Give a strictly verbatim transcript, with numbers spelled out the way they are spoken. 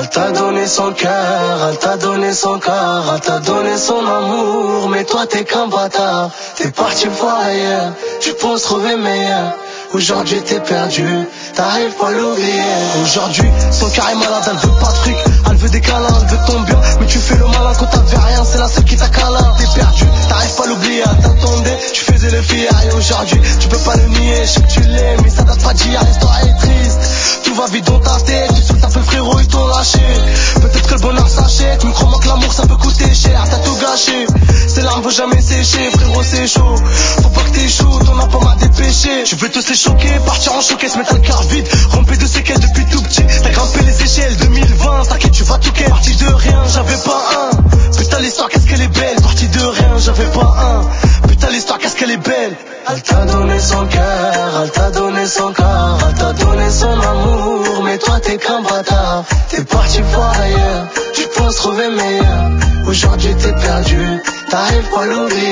Elle t'a donné son cœur, elle t'a donné son corps, elle t'a donné son amour, mais toi t'es qu'un bâtard. T'es parti voir ailleurs, tu penses trouver meilleur. Aujourd'hui t'es perdu, t'arrives pas à l'oublier. Aujourd'hui son cœur est malade, elle veut pas de truc, elle veut des câlins, elle veut ton bien, mais tu fais le malin quand t'avais rien, c'est la seule qui t'a câlin. T'es perdu, t'arrives pas à l'oublier, elle t'attendait, tu faisais le fier. Et aujourd'hui tu peux pas le nier, je sais que tu l'aimes, mais ça date pas d'hier, l'histoire est triste. Tout va vite dans ta tête, tu sais que t'as fait le frérot, ils t'ont lâché. Peut-être que le bonheur s'achète, mais crois-moi que l'amour ça peut coûter cher. T'as tout gâché, ces larmes vont jamais sécher, frérot c'est chaud. Faut pas que t'échoues, t'en as pas mal dépêché. Tu veux te laisser choquer, partir en choquet, se mettre le car vide, rempli de séquelles depuis tout petit. T'as grimpé les échelles, deux mille vingt, t'inquiète tu vas tout ken. Parti de rien, j'avais pas un. Putain l'histoire qu'est-ce qu'elle est belle. Parti de rien, j'avais pas un. Putain l'histoire qu'est-ce qu'elle est belle. Elle t'a donné son cœur, elle t'a donné son corps, elle t'a donné son amour, mais toi t'es qu'un bâtard. T'es parti voir ailleurs, tu penses trouver meilleur. Aujourd'hui t'es perdu, t'arrives pas à l'oublier.